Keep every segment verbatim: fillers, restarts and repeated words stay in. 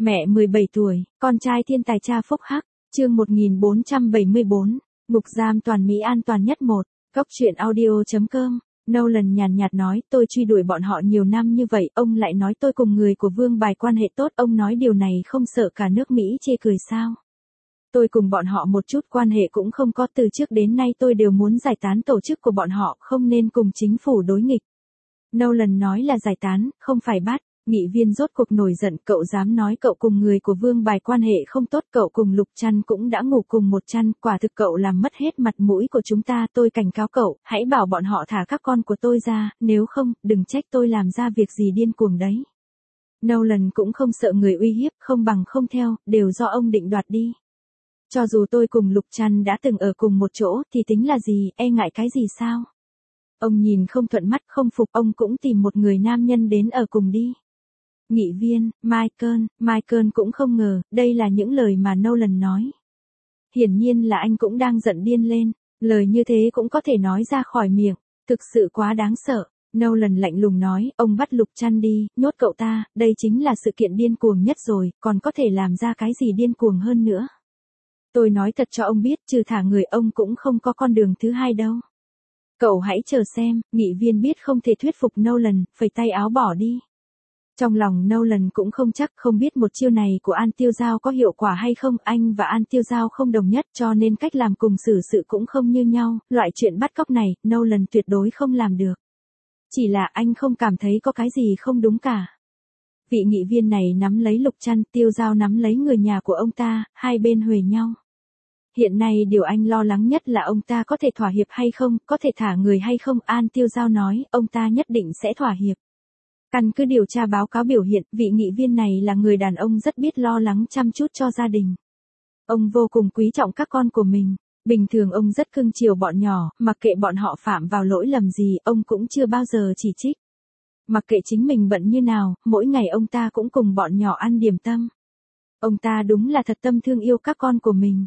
Mẹ mười bảy tuổi, con trai thiên tài cha phúc hắc, chương một nghìn bốn trăm bảy mươi bốn, ngục giam toàn Mỹ an toàn nhất một, góc truyện audio.com. Nolan nhàn nhạt nói, tôi truy đuổi bọn họ nhiều năm như vậy, ông lại nói tôi cùng người của Vương Bài quan hệ tốt, ông nói điều này không sợ cả nước Mỹ chê cười sao? Tôi cùng bọn họ một chút quan hệ cũng không có, từ trước đến nay tôi đều muốn giải tán tổ chức của bọn họ, không nên cùng chính phủ đối nghịch. Nolan nói là giải tán, không phải bắt. Nghị viên rốt cuộc nổi giận, cậu dám nói cậu cùng người của Vương Bài quan hệ không tốt, cậu cùng Lục Trăn cũng đã ngủ cùng một chăn, quả thực cậu làm mất hết mặt mũi của chúng ta, tôi cảnh cáo cậu, hãy bảo bọn họ thả các con của tôi ra, nếu không, đừng trách tôi làm ra việc gì điên cuồng đấy. Nolan cũng không sợ người uy hiếp, không bằng không theo, đều do ông định đoạt đi. Cho dù tôi cùng Lục Trăn đã từng ở cùng một chỗ, thì tính là gì, e ngại cái gì sao? Ông nhìn không thuận mắt, không phục, ông cũng tìm một người nam nhân đến ở cùng đi. Nghị viên, Michael, Michael cũng không ngờ, đây là những lời mà Nolan nói. Hiển nhiên là anh cũng đang giận điên lên, lời như thế cũng có thể nói ra khỏi miệng, thực sự quá đáng sợ. Nolan lạnh lùng nói, ông bắt Lục Trăn đi, nhốt cậu ta, đây chính là sự kiện điên cuồng nhất rồi, còn có thể làm ra cái gì điên cuồng hơn nữa. Tôi nói thật cho ông biết, trừ thả người ông cũng không có con đường thứ hai đâu. Cậu hãy chờ xem, nghị viên biết không thể thuyết phục Nolan, phẩy tay áo bỏ đi. Trong lòng Nolan cũng không chắc, không biết một chiêu này của An Tiêu Giao có hiệu quả hay không, anh và An Tiêu Giao không đồng nhất cho nên cách làm cùng xử sự cũng không như nhau, loại chuyện bắt cóc này, Nolan tuyệt đối không làm được. Chỉ là anh không cảm thấy có cái gì không đúng cả. Vị nghị viên này nắm lấy Lục Trăn, Tiêu Giao nắm lấy người nhà của ông ta, hai bên huề nhau. Hiện nay điều anh lo lắng nhất là ông ta có thể thỏa hiệp hay không, có thể thả người hay không, An Tiêu Giao nói, ông ta nhất định sẽ thỏa hiệp. Căn cứ điều tra báo cáo biểu hiện, vị nghị viên này là người đàn ông rất biết lo lắng chăm chút cho gia đình. Ông vô cùng quý trọng các con của mình. Bình thường ông rất cưng chiều bọn nhỏ, mặc kệ bọn họ phạm vào lỗi lầm gì, ông cũng chưa bao giờ chỉ trích. Mặc kệ chính mình bận như nào, mỗi ngày ông ta cũng cùng bọn nhỏ ăn điểm tâm. Ông ta đúng là thật tâm thương yêu các con của mình.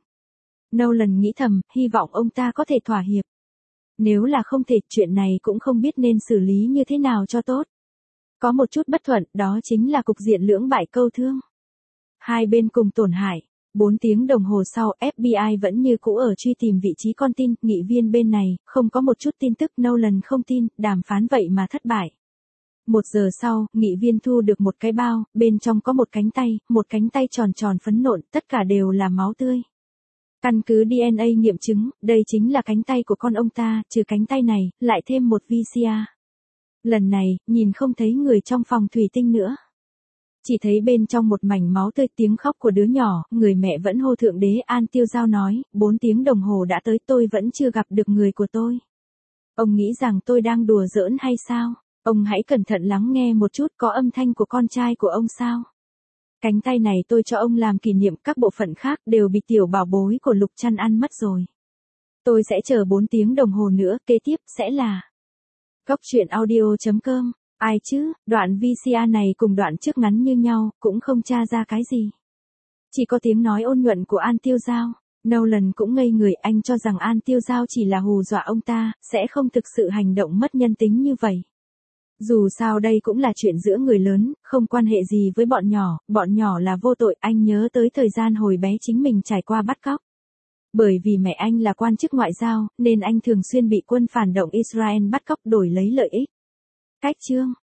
Nolan nghĩ thầm, hy vọng ông ta có thể thỏa hiệp. Nếu là không thể, chuyện này cũng không biết nên xử lý như thế nào cho tốt. Có một chút bất thuận, đó chính là cục diện lưỡng bại câu thương. Hai bên cùng tổn hại. Bốn tiếng đồng hồ sau, ép bê i vẫn như cũ ở truy tìm vị trí con tin, nghị viên bên này, không có một chút tin tức, Nolan không tin, đàm phán vậy mà thất bại. Một giờ sau, nghị viên thu được một cái bao, bên trong có một cánh tay, một cánh tay tròn tròn phấn nộn, tất cả đều là máu tươi. Căn cứ đê en a nghiệm chứng, đây chính là cánh tay của con ông ta, trừ cánh tay này, lại thêm một vê xê a. Lần này, nhìn không thấy người trong phòng thủy tinh nữa. Chỉ thấy bên trong một mảnh máu tươi, tiếng khóc của đứa nhỏ, người mẹ vẫn hô thượng đế. An Tiêu Giao nói, bốn tiếng đồng hồ đã tới, tôi vẫn chưa gặp được người của tôi. Ông nghĩ rằng tôi đang đùa giỡn hay sao? Ông hãy cẩn thận lắng nghe một chút, có âm thanh của con trai của ông sao? Cánh tay này tôi cho ông làm kỷ niệm, các bộ phận khác đều bị tiểu bảo bối của Lục Trăn ăn mất rồi. Tôi sẽ chờ bốn tiếng đồng hồ nữa, kế tiếp sẽ là góc truyện audio.com. Ai chứ, đoạn vê xê a này cùng đoạn trước ngắn như nhau, cũng không tra ra cái gì. Chỉ có tiếng nói ôn nhuận của An Tiêu Giao. Nolan cũng ngây người, anh cho rằng An Tiêu Giao chỉ là hù dọa ông ta, sẽ không thực sự hành động mất nhân tính như vậy. Dù sao đây cũng là chuyện giữa người lớn, không quan hệ gì với bọn nhỏ, bọn nhỏ là vô tội. Anh nhớ tới thời gian hồi bé chính mình trải qua bắt cóc. Bởi vì mẹ anh là quan chức ngoại giao, nên anh thường xuyên bị quân phản động Israel bắt cóc đổi lấy lợi ích. Cách chương